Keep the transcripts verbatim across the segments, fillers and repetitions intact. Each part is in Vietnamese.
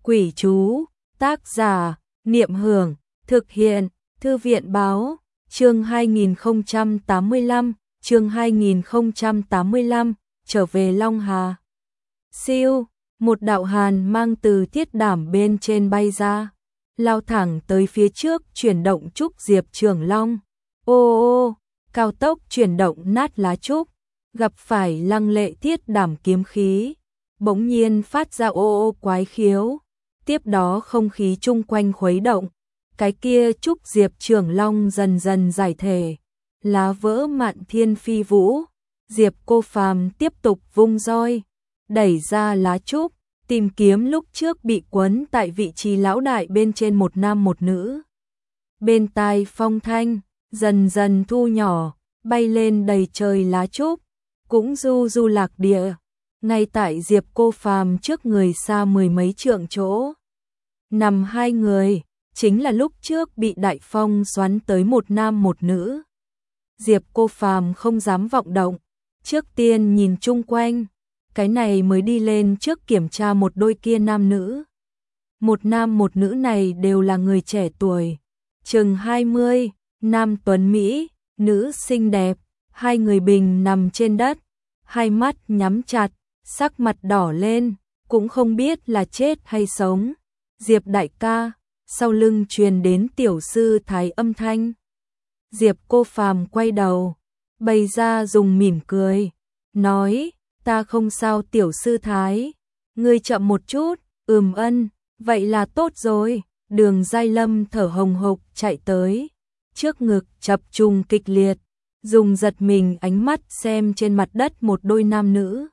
Quỷ chú, tác giả, Niệm Hưởng, thực hiện, Thư viện Báo, chương hai nghìn không trăm tám mươi lăm, chương hai nghìn không trăm tám mươi lăm, trở về Long Hà. Siêu, một đạo hàn mang từ thiết đảm bên trên bay ra, lao thẳng tới phía trước chuyển động trúc diệp trường long. Ô ô, cao tốc chuyển động nát lá trúc, gặp phải lăng lệ thiết đảm kiếm khí, bỗng nhiên phát ra ô ô quái khiếu. Tiếp đó không khí chung quanh khuấy động, cái kia trúc diệp trường long dần dần giải thể, lá vỡ mạn thiên phi vũ. Diệp Cô Phàm tiếp tục vung roi, đẩy ra lá trúc, tìm kiếm lúc trước bị quấn tại vị trí lão đại bên trên một nam một nữ. Bên tai phong thanh dần dần thu nhỏ, bay lên đầy trời lá trúc, cũng du du lạc địa. Ngay tại Diệp Cô Phàm trước người xa mười mấy trượng chỗ, nằm hai người, chính là lúc trước bị đại phong xoắn tới một nam một nữ. Diệp Cô Phàm không dám vọng động, trước tiên nhìn chung quanh, cái này mới đi lên trước kiểm tra một đôi kia nam nữ. Một nam một nữ này đều là người trẻ tuổi, chừng hai mươi, nam tuấn Mỹ, nữ xinh đẹp, hai người bình nằm trên đất, hai mắt nhắm chặt, sắc mặt đỏ lên, cũng không biết là chết hay sống. Diệp đại ca, sau lưng truyền đến tiểu sư thái âm thanh. Diệp Cô Phàm quay đầu, bày ra dùng mỉm cười, nói, ta không sao tiểu sư thái, ngươi chậm một chút, ừm ân, vậy là tốt rồi. Đường Giai Lâm thở hồng hộc chạy tới, trước ngực chập trùng kịch liệt, dùng giật mình ánh mắt xem trên mặt đất một đôi nam nữ.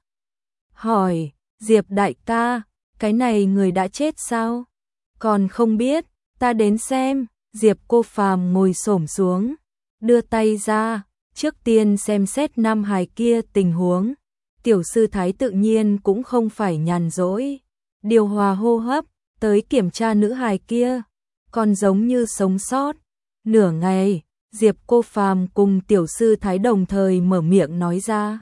Hỏi, Diệp đại ca, cái này người đã chết sao? Còn không biết, ta đến xem. Diệp Cô Phàm ngồi xổm xuống, đưa tay ra, trước tiên xem xét nam hài kia tình huống. Tiểu sư thái tự nhiên cũng không phải nhàn rỗi, điều hòa hô hấp, tới kiểm tra nữ hài kia, còn giống như sống sót. Nửa ngày, Diệp Cô Phàm cùng tiểu sư thái đồng thời mở miệng nói ra.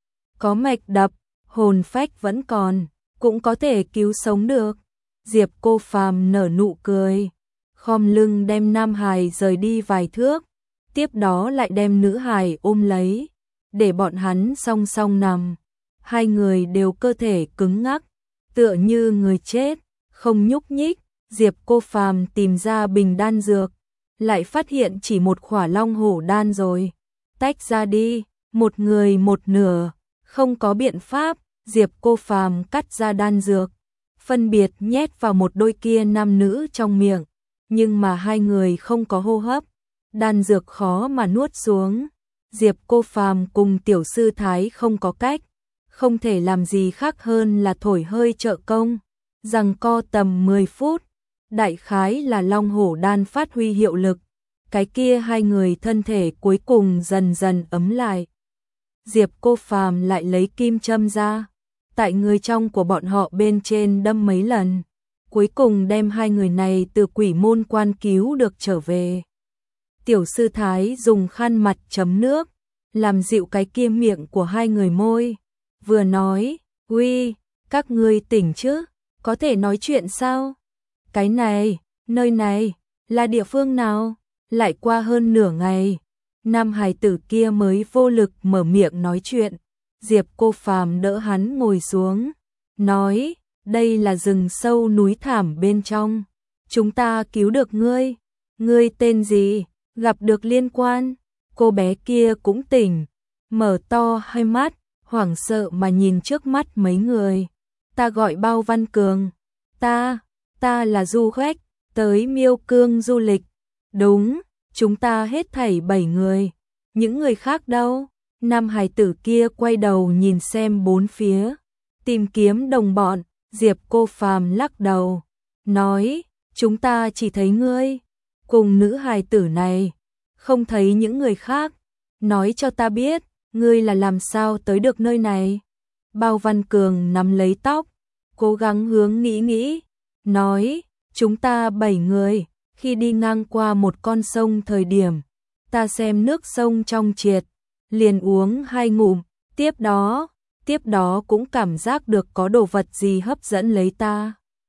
Có mạch đập, hồn phách vẫn còn, cũng có thể cứu sống được. Diệp Cô Phàm nở nụ cười, khom lưng đem nam hài rời đi vài thước, tiếp đó lại đem nữ hài ôm lấy, để bọn hắn song song nằm. Hai người đều cơ thể cứng ngắc, tựa như người chết, không nhúc nhích. Diệp Cô Phàm tìm ra bình đan dược, lại phát hiện chỉ một khỏa long hổ đan rồi. Tách ra đi, một người một nửa, không có biện pháp. Diệp Cô Phàm cắt ra đan dược, phân biệt nhét vào một đôi kia nam nữ trong miệng, nhưng mà hai người không có hô hấp, đan dược khó mà nuốt xuống. Diệp Cô Phàm cùng tiểu sư thái không có cách, không thể làm gì khác hơn là thổi hơi trợ công, giằng co tầm mười phút, đại khái là long hổ đan phát huy hiệu lực, cái kia hai người thân thể cuối cùng dần dần ấm lại. Diệp Cô Phàm lại lấy kim châm ra, tại người trong của bọn họ bên trên đâm mấy lần, cuối cùng đem hai người này từ quỷ môn quan cứu được trở về. Tiểu sư thái dùng khăn mặt chấm nước, làm dịu cái kia miệng của hai người môi, vừa nói, uy, các ngươi tỉnh chứ, có thể nói chuyện sao? Cái này, nơi này, là địa phương nào? Lại qua hơn nửa ngày, nam hài tử kia mới vô lực mở miệng nói chuyện. Diệp Cô Phàm đỡ hắn ngồi xuống, nói, đây là rừng sâu núi thảm bên trong, chúng ta cứu được ngươi. Ngươi tên gì? Gặp được liên quan. Cô bé kia cũng tỉnh, mở to hai mắt, hoảng sợ mà nhìn trước mắt mấy người. Ta gọi Bao Văn Cường. Ta, ta là du khách, tới Miêu Cương du lịch. Đúng, chúng ta hết thảy bảy người. Những người khác đâu? Nam hài tử kia quay đầu nhìn xem bốn phía, tìm kiếm đồng bọn. Diệp Cô Phàm lắc đầu, nói, chúng ta chỉ thấy ngươi cùng nữ hài tử này, không thấy những người khác. Nói cho ta biết, ngươi là làm sao tới được nơi này? Bao Văn Cường nắm lấy tóc, cố gắng hướng nghĩ nghĩ, nói, chúng ta bảy người, khi đi ngang qua một con sông thời điểm, ta xem nước sông trong triệt, liền uống hai ngụm, tiếp đó, tiếp đó cũng cảm giác được có đồ vật gì hấp dẫn lấy ta.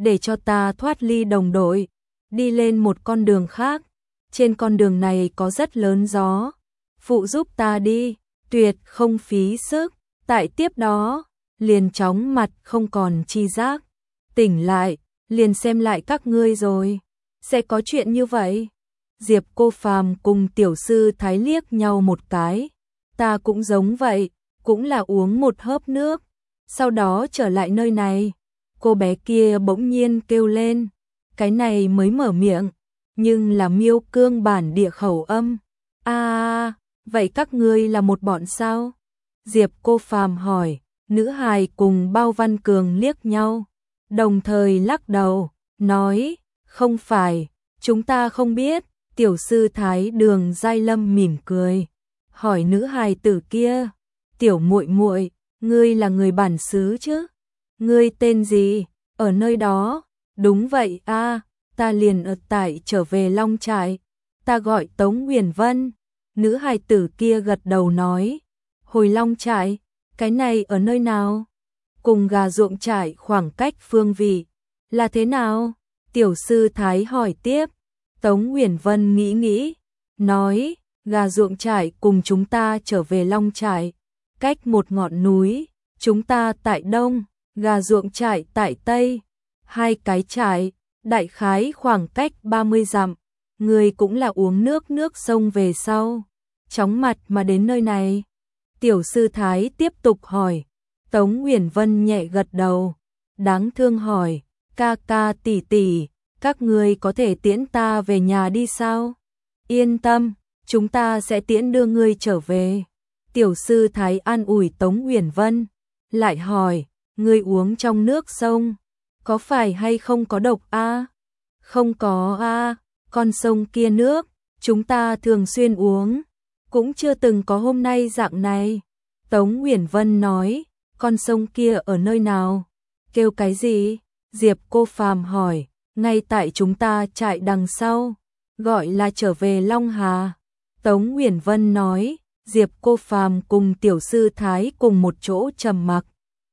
để cho ta thoát ly đồng đội, đi lên một con đường khác. Trên con đường này có rất lớn gió, phụ giúp ta đi, tuyệt không phí sức. Tại tiếp đó, liền chóng mặt không còn chi giác. Tỉnh lại, liền xem lại các ngươi rồi. Sẽ có chuyện như vậy. Diệp Cô Phàm cùng tiểu sư Thái liếc nhau một cái. Ta cũng giống vậy, cũng là uống một hớp nước. Sau đó trở lại nơi này. Cô bé kia bỗng nhiên kêu lên. Cái này mới mở miệng, nhưng là Miêu Cương bản địa khẩu âm. À, vậy các ngươi là một bọn sao? Diệp Cô Phàm hỏi. Nữ hài cùng Bao Văn Cường liếc nhau, đồng thời lắc đầu, nói, không phải, chúng ta không biết. Tiểu sư Thái Đường Giai Lâm mỉm cười, hỏi nữ hài tử kia, tiểu muội muội, ngươi là người bản xứ chứ? Ngươi tên gì? Ở nơi đó? Đúng vậy a, ta liền ở tại trở về Long Trại, ta gọi Tống Huyền Vân. Nữ hài tử kia gật đầu nói, hồi Long Trại, cái này ở nơi nào? Cùng Gà Ruộng Trại khoảng cách phương vị là thế nào? Tiểu sư Thái hỏi tiếp. Tống Huyền Vân nghĩ nghĩ, nói, Gà Ruộng Trại cùng chúng ta trở về Long Trại, cách một ngọn núi, chúng ta tại đông, Gà Ruộng Trại tại tây, hai cái trại, đại khái khoảng cách ba mươi dặm. Người cũng là uống nước nước sông về sau, chóng mặt mà đến nơi này. Tiểu sư Thái tiếp tục hỏi. Tống Huyền Vân nhẹ gật đầu, đáng thương hỏi, ca ca tỷ tỷ, các ngươi có thể tiễn ta về nhà đi sao? Yên tâm, chúng ta sẽ tiễn đưa ngươi trở về. Tiểu sư Thái an ủi Tống Huyền Vân, lại hỏi, ngươi uống trong nước sông, có phải hay không có độc a? Không có a, con sông kia nước, chúng ta thường xuyên uống, cũng chưa từng có hôm nay dạng này. Tống Huyền Vân nói, con sông kia ở nơi nào? Kêu cái gì? Diệp Cô Phàm hỏi, ngay tại chúng ta trại đằng sau, gọi là trở về Long Hà. Tống Huyền Vân nói. Diệp Cô Phàm cùng tiểu sư Thái cùng một chỗ trầm mặc,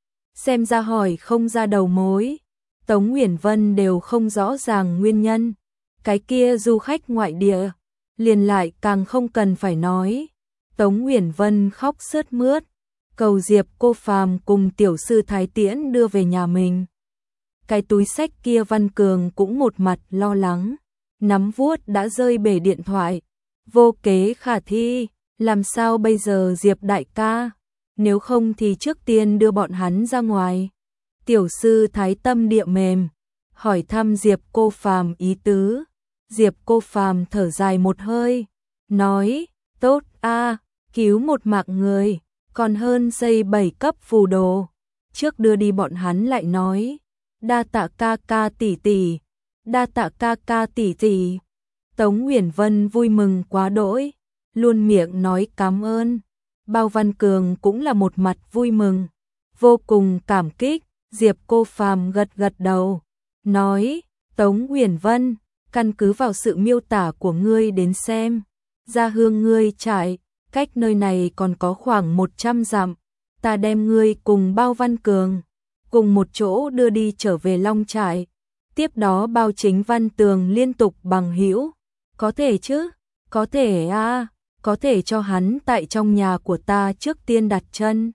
xem ra hỏi không ra đầu mối. Tống Huyền Vân đều không rõ ràng nguyên nhân. Cái kia du khách ngoại địa, liền lại càng không cần phải nói. Tống Huyền Vân khóc sướt mướt, cầu Diệp Cô Phàm cùng tiểu sư Thái tiễn đưa về nhà mình. Cái túi xách kia Văn Cường cũng một mặt lo lắng, nắm vuốt đã rơi bể điện thoại. Vô kế khả thi, làm sao bây giờ Diệp đại ca? Nếu không thì trước tiên đưa bọn hắn ra ngoài. Tiểu sư Thái tâm địa mềm, hỏi thăm Diệp Cô Phàm ý tứ. Diệp Cô Phàm thở dài một hơi, nói, tốt a, cứu một mạng người, còn hơn xây bảy cấp phù đồ. Trước đưa đi bọn hắn lại nói, đa tạ ca ca tỷ tỷ, đa tạ ca ca tỷ tỷ. Tống Huyền Vân vui mừng quá đỗi, luôn miệng nói cảm ơn. Bao Văn Cường cũng là một mặt vui mừng, vô cùng cảm kích. Diệp Cô Phàm gật gật đầu, nói, Tống Huyền Vân, căn cứ vào sự miêu tả của ngươi đến xem, gia hương ngươi trại, cách nơi này còn có khoảng một trăm dặm, ta đem ngươi cùng Bao Văn Cường, cùng một chỗ đưa đi trở về Long Trại. Tiếp đó Bao Chính Văn Tường liên tục bằng hữu, có thể chứ, có thể a, à, có thể cho hắn tại trong nhà của ta trước tiên đặt chân.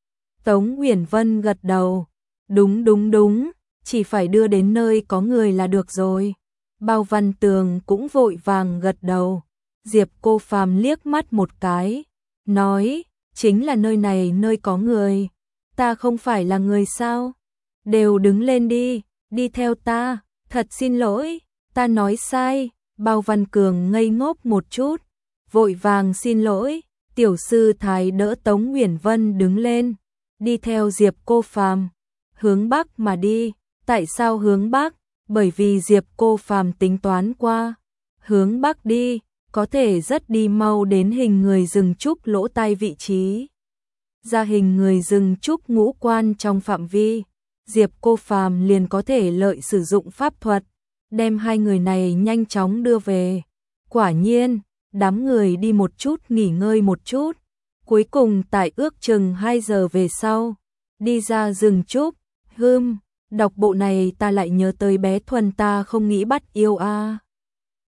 Tống Huyền Vân gật đầu, đúng đúng đúng, chỉ phải đưa đến nơi có người là được rồi. Bao Văn Tường cũng vội vàng gật đầu. Diệp Cô Phàm liếc mắt một cái, nói, chính là nơi này nơi có người, ta không phải là người sao? Đều đứng lên đi, đi theo ta, thật xin lỗi, ta nói sai. Bao Văn Cường ngây ngốc một chút, vội vàng xin lỗi. Tiểu sư Thái đỡ Tống Huyền Vân đứng lên, đi theo Diệp Cô Phàm, hướng Bắc mà đi. Tại sao hướng Bắc? Bởi vì Diệp Cô Phàm tính toán qua, hướng Bắc đi, có thể rất đi mau đến hình người rừng trúc lỗ tai vị trí. Ra hình người rừng trúc ngũ quan trong phạm vi, Diệp Cô Phàm liền có thể lợi sử dụng pháp thuật, đem hai người này nhanh chóng đưa về. Quả nhiên, đám người đi một chút nghỉ ngơi một chút, cuối cùng tại ước chừng hai giờ về sau, đi ra rừng trúc, hưm, Đọc bộ này ta lại nhớ tới bé Thuần ta không nghĩ bắt yêu a.